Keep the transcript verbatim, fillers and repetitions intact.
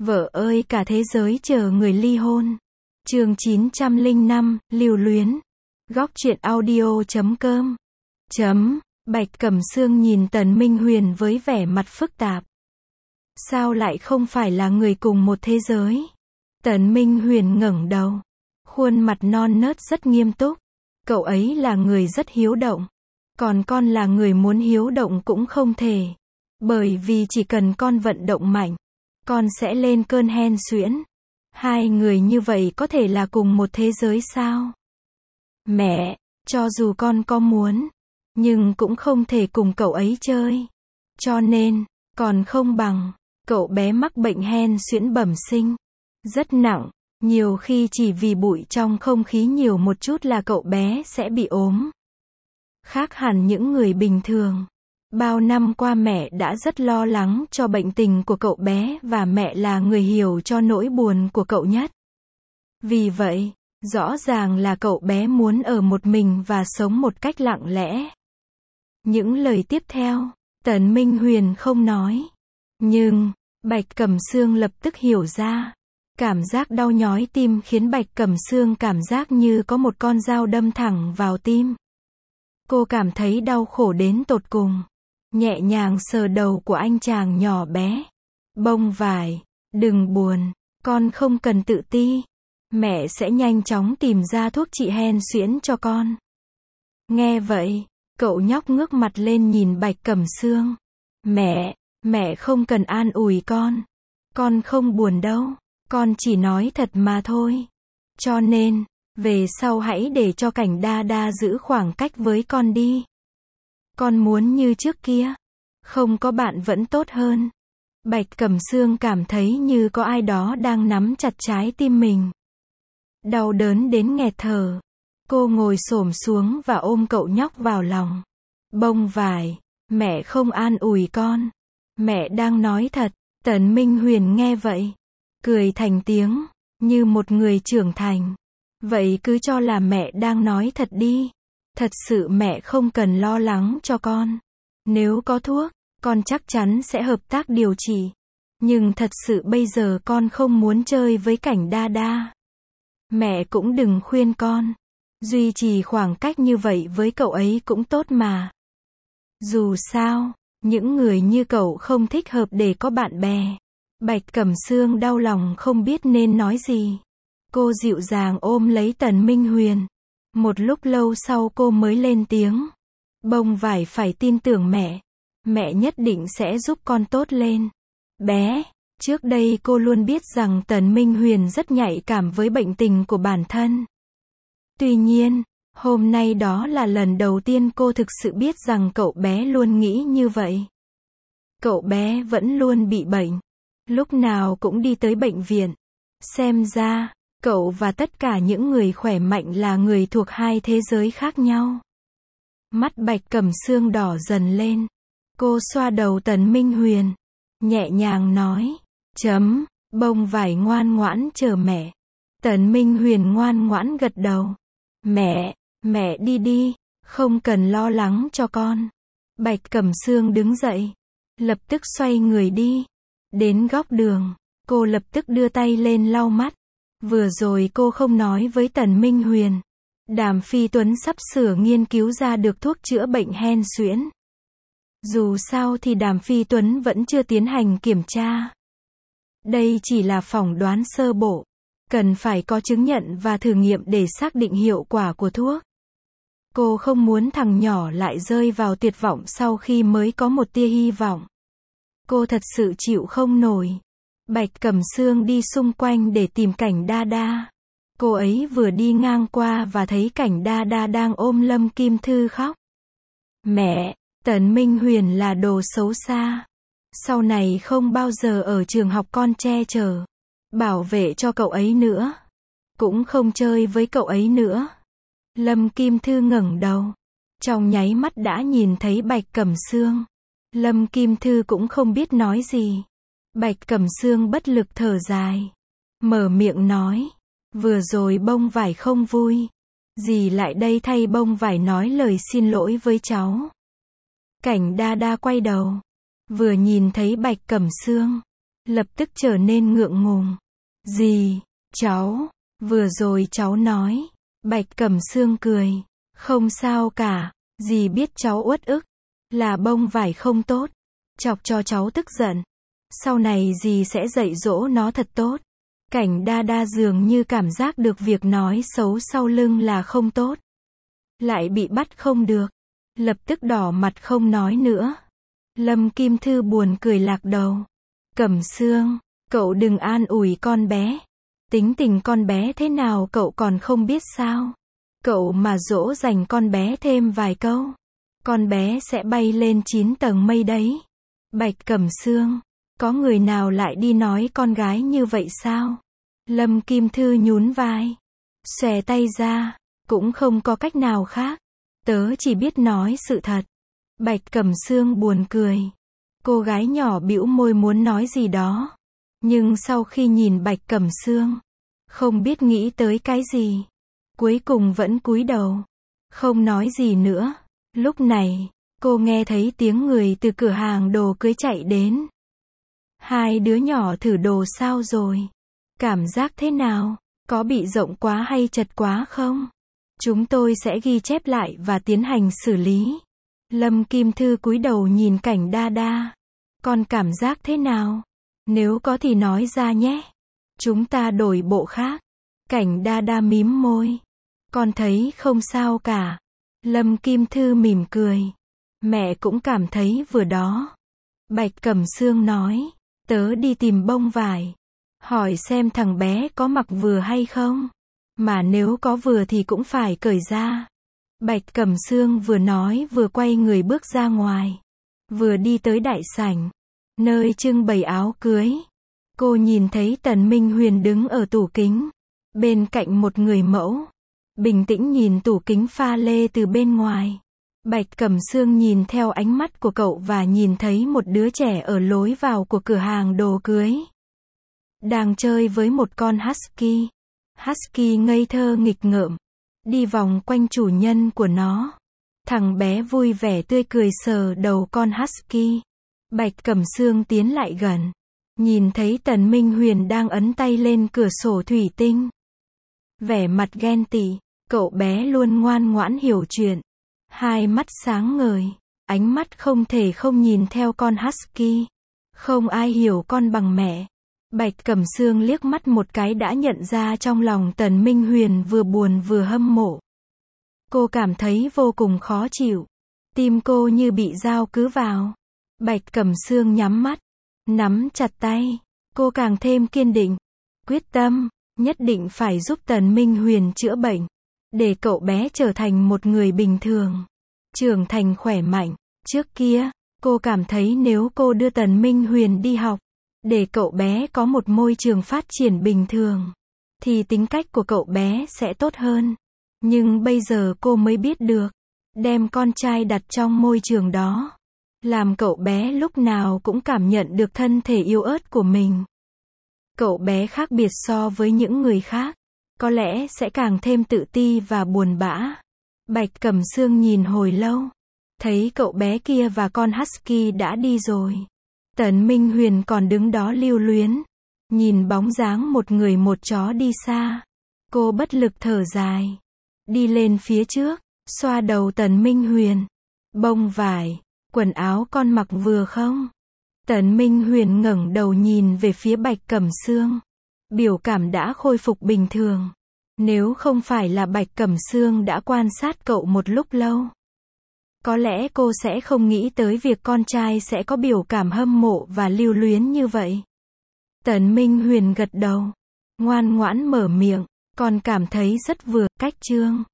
Vợ ơi cả thế giới chờ người ly hôn. Chương chín trăm lẻ năm, lưu luyến. Góc truyện audio chấm com. Chấm. Bạch Cẩm Sương nhìn Tần Minh Huyền với vẻ mặt phức tạp. Sao lại không phải là người cùng một thế giới? Tần Minh Huyền ngẩng đầu. Khuôn mặt non nớt rất nghiêm túc. Cậu ấy là người rất hiếu động. Còn con là người muốn hiếu động cũng không thể. Bởi vì chỉ cần con vận động mạnh, con sẽ lên cơn hen suyễn. Hai người như vậy có thể là cùng một thế giới sao? Mẹ, cho dù con có muốn, nhưng cũng không thể cùng cậu ấy chơi. Cho nên, còn không bằng, cậu bé mắc bệnh hen suyễn bẩm sinh. Rất nặng, nhiều khi chỉ vì bụi trong không khí nhiều một chút là cậu bé sẽ bị ốm. Khác hẳn những người bình thường. Bao năm qua mẹ đã rất lo lắng cho bệnh tình của cậu bé và mẹ là người hiểu cho nỗi buồn của cậu nhất. Vì vậy, rõ ràng là cậu bé muốn ở một mình và sống một cách lặng lẽ. Những lời tiếp theo, Tần Minh Huyền không nói. Nhưng, Bạch Cẩm Sương lập tức hiểu ra. Cảm giác đau nhói tim khiến Bạch Cẩm Sương cảm giác như có một con dao đâm thẳng vào tim. Cô cảm thấy đau khổ đến tột cùng. Nhẹ nhàng sờ đầu của anh chàng nhỏ bé. Bông vải, đừng buồn, con không cần tự ti. Mẹ sẽ nhanh chóng tìm ra thuốc trị hen suyễn cho con. Nghe vậy, cậu nhóc ngước mặt lên nhìn Bạch Cẩm Sương. Mẹ, mẹ không cần an ủi con. Con không buồn đâu, con chỉ nói thật mà thôi. Cho nên, về sau hãy để cho Cảnh Đa Đa giữ khoảng cách với con đi. Con muốn như trước kia, không có bạn vẫn tốt hơn. Bạch Cẩm Sương cảm thấy như có ai đó đang nắm chặt trái tim mình. Đau đớn đến nghẹt thở. Cô ngồi xổm xuống và ôm cậu nhóc vào lòng. Bông vải, mẹ không an ủi con. Mẹ đang nói thật. Tần Minh Huyền nghe vậy, cười thành tiếng, như một người trưởng thành. Vậy cứ cho là mẹ đang nói thật đi. Thật sự mẹ không cần lo lắng cho con. Nếu có thuốc, con chắc chắn sẽ hợp tác điều trị. Nhưng thật sự bây giờ con không muốn chơi với Cảnh Đa Đa. Mẹ cũng đừng khuyên con. Duy trì khoảng cách như vậy với cậu ấy cũng tốt mà. Dù sao, những người như cậu không thích hợp để có bạn bè. Bạch Cẩm Sương đau lòng không biết nên nói gì. Cô dịu dàng ôm lấy Tần Minh Huyền. Một lúc lâu sau cô mới lên tiếng. Bông vải phải tin tưởng mẹ. Mẹ nhất định sẽ giúp con tốt lên. Bé, trước đây cô luôn biết rằng Tần Minh Huyền rất nhạy cảm với bệnh tình của bản thân. Tuy nhiên, hôm nay đó là lần đầu tiên cô thực sự biết rằng cậu bé luôn nghĩ như vậy. Cậu bé vẫn luôn bị bệnh. Lúc nào cũng đi tới bệnh viện. Xem ra, cậu và tất cả những người khỏe mạnh là người thuộc hai thế giới khác nhau. Mắt Bạch Cẩm Sương đỏ dần lên. Cô xoa đầu Tần Minh Huyền. Nhẹ nhàng nói. Chấm, bông vải ngoan ngoãn chờ mẹ. Tần Minh Huyền ngoan ngoãn gật đầu. Mẹ, mẹ đi đi, không cần lo lắng cho con. Bạch Cẩm Sương đứng dậy. Lập tức xoay người đi. Đến góc đường, cô lập tức đưa tay lên lau mắt. Vừa rồi cô không nói với Tần Minh Huyền. Đàm Phi Tuấn sắp sửa nghiên cứu ra được thuốc chữa bệnh hen suyễn. Dù sao thì Đàm Phi Tuấn vẫn chưa tiến hành kiểm tra. Đây chỉ là phỏng đoán sơ bộ. Cần phải có chứng nhận và thử nghiệm để xác định hiệu quả của thuốc. Cô không muốn thằng nhỏ lại rơi vào tuyệt vọng sau khi mới có một tia hy vọng. Cô thật sự chịu không nổi. Bạch Cẩm Sương đi xung quanh để tìm Cảnh Đa Đa. Cô ấy vừa đi ngang qua và thấy Cảnh Đa Đa đang ôm Lâm Kim Thư khóc. Mẹ, Tần Minh Huyền là đồ xấu xa. Sau này không bao giờ ở trường học con che chở, bảo vệ cho cậu ấy nữa. Cũng không chơi với cậu ấy nữa. Lâm Kim Thư ngẩng đầu. Trong nháy mắt đã nhìn thấy Bạch Cẩm Sương. Lâm Kim Thư cũng không biết nói gì. Bạch Cẩm Sương bất lực thở dài. Mở miệng nói. Vừa rồi bông vải không vui. Dì lại đây thay bông vải nói lời xin lỗi với cháu. Cảnh Đa Đa quay đầu. Vừa nhìn thấy Bạch Cẩm Sương. lập tức trở nên ngượng ngùng. Dì, cháu, vừa rồi cháu nói. Bạch Cẩm Sương cười. Không sao cả, dì biết cháu uất ức, là bông vải không tốt, chọc cho cháu tức giận. Sau này dì sẽ dạy dỗ nó thật tốt. Cảnh Đa Đa dường như cảm giác được việc nói xấu sau lưng là không tốt. Lại bị bắt không được. Lập tức đỏ mặt không nói nữa. Lâm Kim Thư buồn cười lạc đầu. Cẩm Sương, cậu đừng an ủi con bé. Tính tình con bé thế nào cậu còn không biết sao. Cậu mà dỗ dành con bé thêm vài câu, con bé sẽ bay lên chín tầng mây đấy. Bạch Cẩm Sương, có người nào lại đi nói con gái như vậy sao? Lâm Kim Thư nhún vai, xòe tay ra, cũng không có cách nào khác. Tớ chỉ biết nói sự thật. Bạch Cẩm Sương buồn cười. Cô gái nhỏ bĩu môi muốn nói gì đó. Nhưng sau khi nhìn Bạch Cẩm Sương, không biết nghĩ tới cái gì. Cuối cùng vẫn cúi đầu, không nói gì nữa. Lúc này, cô nghe thấy tiếng người từ cửa hàng đồ cưới chạy đến. Hai đứa nhỏ thử đồ sao rồi? Cảm giác thế nào? Có bị rộng quá hay chật quá không? Chúng tôi sẽ ghi chép lại và tiến hành xử lý. Lâm Kim Thư cúi đầu nhìn Cảnh Đa Đa. Con cảm giác thế nào? Nếu có thì nói ra nhé. Chúng ta đổi bộ khác. Cảnh Đa Đa mím môi. Con thấy không sao cả. Lâm Kim Thư mỉm cười. Mẹ cũng cảm thấy vừa đó. Bạch Cẩm Sương nói. Tớ đi tìm bông vải. Hỏi xem thằng bé có mặc vừa hay không. Mà nếu có vừa thì cũng phải cởi ra. Bạch Cẩm Sương vừa nói vừa quay người bước ra ngoài. Vừa đi tới đại sảnh, nơi trưng bày áo cưới. Cô nhìn thấy Tần Minh Huyền đứng ở tủ kính. Bên cạnh một người mẫu. Bình tĩnh nhìn tủ kính pha lê từ bên ngoài. Bạch Cẩm Sương nhìn theo ánh mắt của cậu và nhìn thấy một đứa trẻ ở lối vào của cửa hàng đồ cưới. Đang chơi với một con husky. Husky ngây thơ nghịch ngợm. Đi vòng quanh chủ nhân của nó. Thằng bé vui vẻ tươi cười sờ đầu con husky. Bạch Cẩm Sương tiến lại gần. Nhìn thấy Tần Minh Huyền đang ấn tay lên cửa sổ thủy tinh. Vẻ mặt ghen tị. Cậu bé luôn ngoan ngoãn hiểu chuyện. Hai mắt sáng ngời. Ánh mắt không thể không nhìn theo con husky. Không ai hiểu con bằng mẹ. Bạch Cẩm Sương liếc mắt một cái đã nhận ra trong lòng Tần Minh Huyền vừa buồn vừa hâm mộ. Cô cảm thấy vô cùng khó chịu. Tim cô như bị dao cứ vào. Bạch Cẩm Sương nhắm mắt. Nắm chặt tay. Cô càng thêm kiên định. Quyết tâm. Nhất định phải giúp Tần Minh Huyền chữa bệnh. Để cậu bé trở thành một người bình thường. Trưởng thành khỏe mạnh. Trước kia, cô cảm thấy nếu cô đưa Tần Minh Huyền đi học, để cậu bé có một môi trường phát triển bình thường, thì tính cách của cậu bé sẽ tốt hơn. Nhưng bây giờ cô mới biết được, đem con trai đặt trong môi trường đó, làm cậu bé lúc nào cũng cảm nhận được thân thể yếu ớt của mình. Cậu bé khác biệt so với những người khác, có lẽ sẽ càng thêm tự ti và buồn bã. Bạch Cẩm Sương nhìn hồi lâu, thấy cậu bé kia và con husky đã đi rồi. Tần Minh Huyền còn đứng đó lưu luyến, nhìn bóng dáng một người một chó đi xa. Cô bất lực thở dài, đi lên phía trước, xoa đầu Tần Minh Huyền. Bông vải, quần áo con mặc vừa không? Tần Minh Huyền ngẩng đầu nhìn về phía Bạch Cẩm Sương. Biểu cảm đã khôi phục bình thường. Nếu không phải là Bạch Cẩm Sương đã quan sát cậu một lúc lâu, có lẽ cô sẽ không nghĩ tới việc con trai sẽ có biểu cảm hâm mộ và lưu luyến như vậy. Tần Minh Huyền gật đầu, ngoan ngoãn mở miệng, con cảm thấy rất vừa, cách chương.